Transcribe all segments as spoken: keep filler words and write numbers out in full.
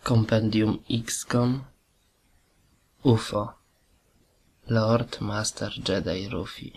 Kompendium X COM U F O Lord Master Jedi Rufi.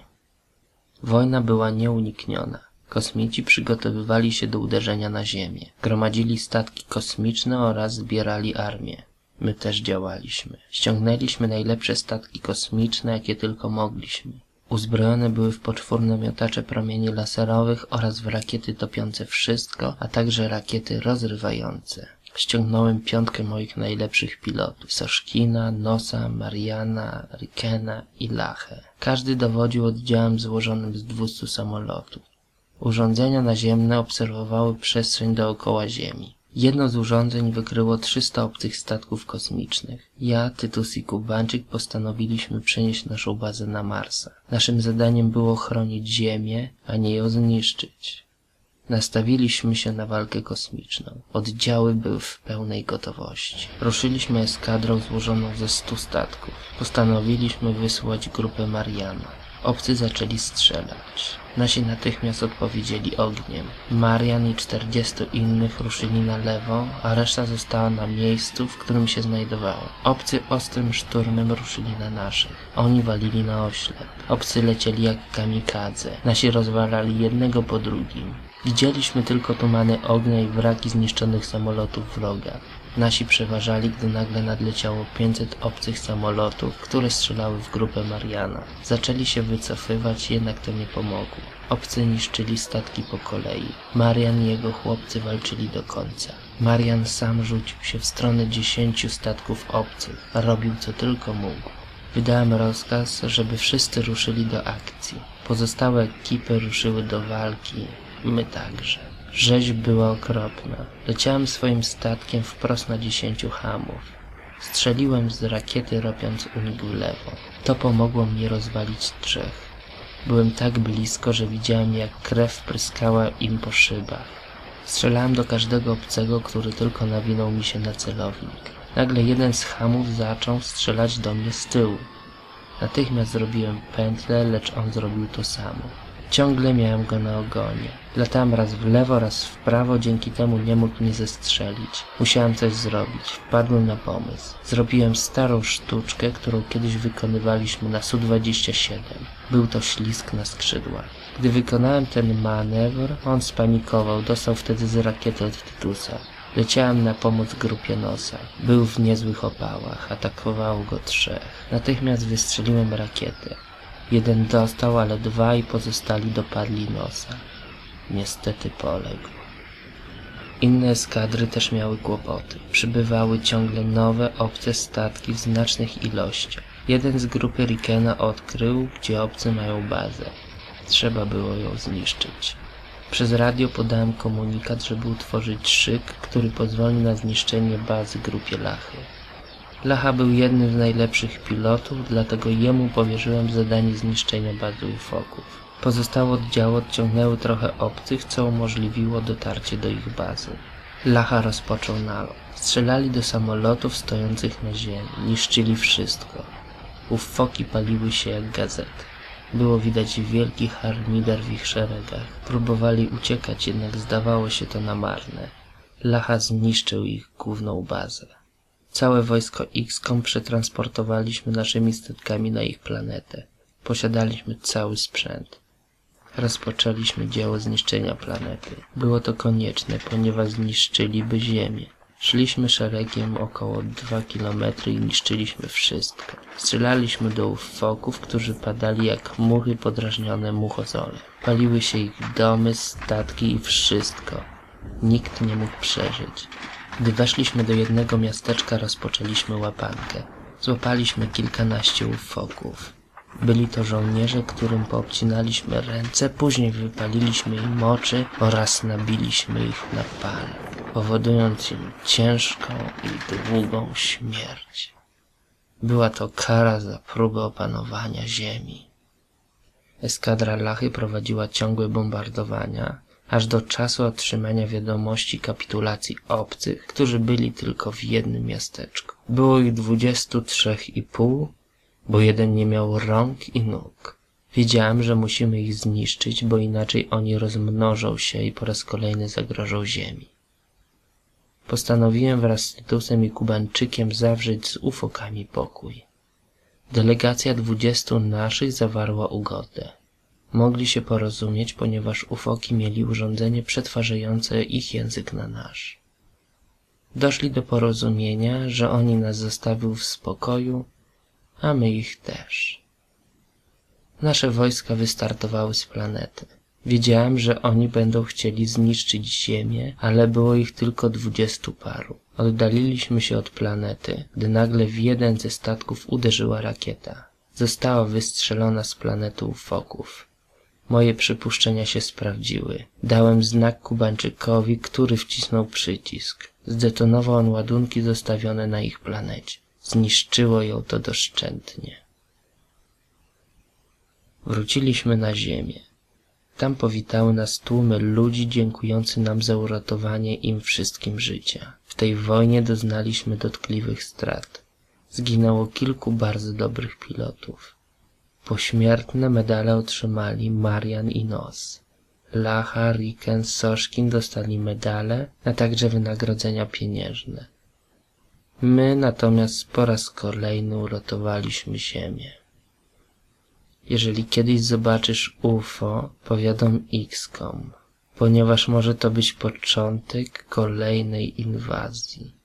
Wojna była nieunikniona. Kosmici przygotowywali się do uderzenia na Ziemię. Gromadzili statki kosmiczne oraz zbierali armię. My też działaliśmy. Ściągnęliśmy najlepsze statki kosmiczne, jakie tylko mogliśmy. Uzbrojone były w poczwórne miotacze promieni laserowych oraz w rakiety topiące wszystko, a także rakiety rozrywające. Ściągnąłem piątkę moich najlepszych pilotów. Soszkina, Nosa, Mariana, Rikena i Lachę. Każdy dowodził oddziałem złożonym z dwustu samolotów. Urządzenia naziemne obserwowały przestrzeń dookoła Ziemi. Jedno z urządzeń wykryło trzysta obcych statków kosmicznych. Ja, Tytus i Kubańczyk postanowiliśmy przenieść naszą bazę na Marsa. Naszym zadaniem było chronić Ziemię, a nie ją zniszczyć. Nastawiliśmy się na walkę kosmiczną. Oddziały były w pełnej gotowości. Ruszyliśmy eskadrą złożoną ze stu statków. Postanowiliśmy wysłać grupę Mariana. Obcy zaczęli strzelać. Nasi natychmiast odpowiedzieli ogniem. Marian i czterdziestu innych ruszyli na lewo, a reszta została na miejscu, w którym się znajdowała. Obcy ostrym szturmem ruszyli na naszych. Oni walili na oślep. Obcy lecieli jak kamikadze. Nasi rozwalali jednego po drugim. Widzieliśmy tylko tumany ognia i wraki zniszczonych samolotów wroga. Nasi przeważali, gdy nagle nadleciało pięćset obcych samolotów, które strzelały w grupę Mariana. Zaczęli się wycofywać, jednak to nie pomogło. Obcy niszczyli statki po kolei. Marian i jego chłopcy walczyli do końca. Marian sam rzucił się w stronę dziesięciu statków obcych, a robił co tylko mógł. Wydałem rozkaz, żeby wszyscy ruszyli do akcji. Pozostałe ekipy ruszyły do walki. My także. Rzeź była okropna. Leciałem swoim statkiem wprost na dziesięciu hamów. Strzeliłem z rakiety, robiąc unik w lewo. To pomogło mi rozwalić trzech. Byłem tak blisko, że widziałem, jak krew pryskała im po szybach. Strzelałem do każdego obcego, który tylko nawinął mi się na celownik. Nagle jeden z hamów zaczął strzelać do mnie z tyłu. Natychmiast zrobiłem pętlę, lecz on zrobił to samo. Ciągle miałem go na ogonie. Latałem raz w lewo, raz w prawo, dzięki temu nie mógł mnie zestrzelić. Musiałem coś zrobić. Wpadłem na pomysł. Zrobiłem starą sztuczkę, którą kiedyś wykonywaliśmy na S U dwadzieścia siedem. Był to ślizg na skrzydłach. Gdy wykonałem ten manewr, on spanikował. Dostał wtedy z rakiety od Tytusa. Leciałem na pomoc grupie Nosa. Był w niezłych opałach. Atakowało go trzech. Natychmiast wystrzeliłem rakietę. Jeden dostał, ale dwa i pozostali dopadli Nosa. Niestety poległ. Inne eskadry też miały kłopoty. Przybywały ciągle nowe, obce statki w znacznych ilościach. Jeden z grupy Rikena odkrył, gdzie obcy mają bazę. Trzeba było ją zniszczyć. Przez radio podałem komunikat, żeby utworzyć szyk, który pozwoli na zniszczenie bazy grupie Lachy. Lacha był jednym z najlepszych pilotów, dlatego jemu powierzyłem zadanie zniszczenia bazy ufoków. Pozostałe oddziały odciągnęły trochę obcych, co umożliwiło dotarcie do ich bazy. Lacha rozpoczął nalot. Strzelali do samolotów stojących na ziemi, niszczyli wszystko. Ufoki paliły się jak gazety. Było widać wielki harmider w ich szeregach. Próbowali uciekać, jednak zdawało się to na marne. Lacha zniszczył ich główną bazę. Całe wojsko X COM przetransportowaliśmy naszymi statkami na ich planetę. Posiadaliśmy cały sprzęt. Rozpoczęliśmy dzieło zniszczenia planety. Było to konieczne, ponieważ zniszczyliby Ziemię. Szliśmy szeregiem około dwa kilometry i niszczyliśmy wszystko. Strzelaliśmy do ufoków, którzy padali jak muchy podrażnione muchozolem. Paliły się ich domy, statki i wszystko. Nikt nie mógł przeżyć. Gdy weszliśmy do jednego miasteczka, rozpoczęliśmy łapankę. Złapaliśmy kilkanaście ufoków. Byli to żołnierze, którym poobcinaliśmy ręce, później wypaliliśmy im oczy oraz nabiliśmy ich na pal, powodując im ciężką i długą śmierć. Była to kara za próbę opanowania ziemi. Eskadra Lachy prowadziła ciągłe bombardowania, aż do czasu otrzymania wiadomości kapitulacji obcych, którzy byli tylko w jednym miasteczku. Było ich dwudziestu trzech i pół, bo jeden nie miał rąk i nóg. Wiedziałem, że musimy ich zniszczyć, bo inaczej oni rozmnożą się i po raz kolejny zagrożą ziemi. Postanowiłem wraz z Tytusem i Kubańczykiem zawrzeć z ufokami pokój. Delegacja dwudziestu naszych zawarła ugodę. Mogli się porozumieć, ponieważ ufoki mieli urządzenie przetwarzające ich język na nasz. Doszli do porozumienia, że oni nas zostawią w spokoju, a my ich też. Nasze wojska wystartowały z planety. Wiedziałem, że oni będą chcieli zniszczyć Ziemię, ale było ich tylko dwudziestu paru. Oddaliliśmy się od planety, gdy nagle w jeden ze statków uderzyła rakieta. Została wystrzelona z planety ufoków. Moje przypuszczenia się sprawdziły. Dałem znak Kubańczykowi, który wcisnął przycisk. Zdetonował on ładunki zostawione na ich planecie. Zniszczyło ją to doszczętnie. Wróciliśmy na Ziemię. Tam powitały nas tłumy ludzi dziękujący nam za uratowanie im wszystkim życia. W tej wojnie doznaliśmy dotkliwych strat. Zginęło kilku bardzo dobrych pilotów. Pośmiertne medale otrzymali Marian i Nos. Lacha, Riken, Soszkin dostali medale, a także wynagrodzenia pieniężne. My natomiast po raz kolejny uratowaliśmy Ziemię. Jeżeli kiedyś zobaczysz U F O, powiadom X COM, ponieważ może to być początek kolejnej inwazji.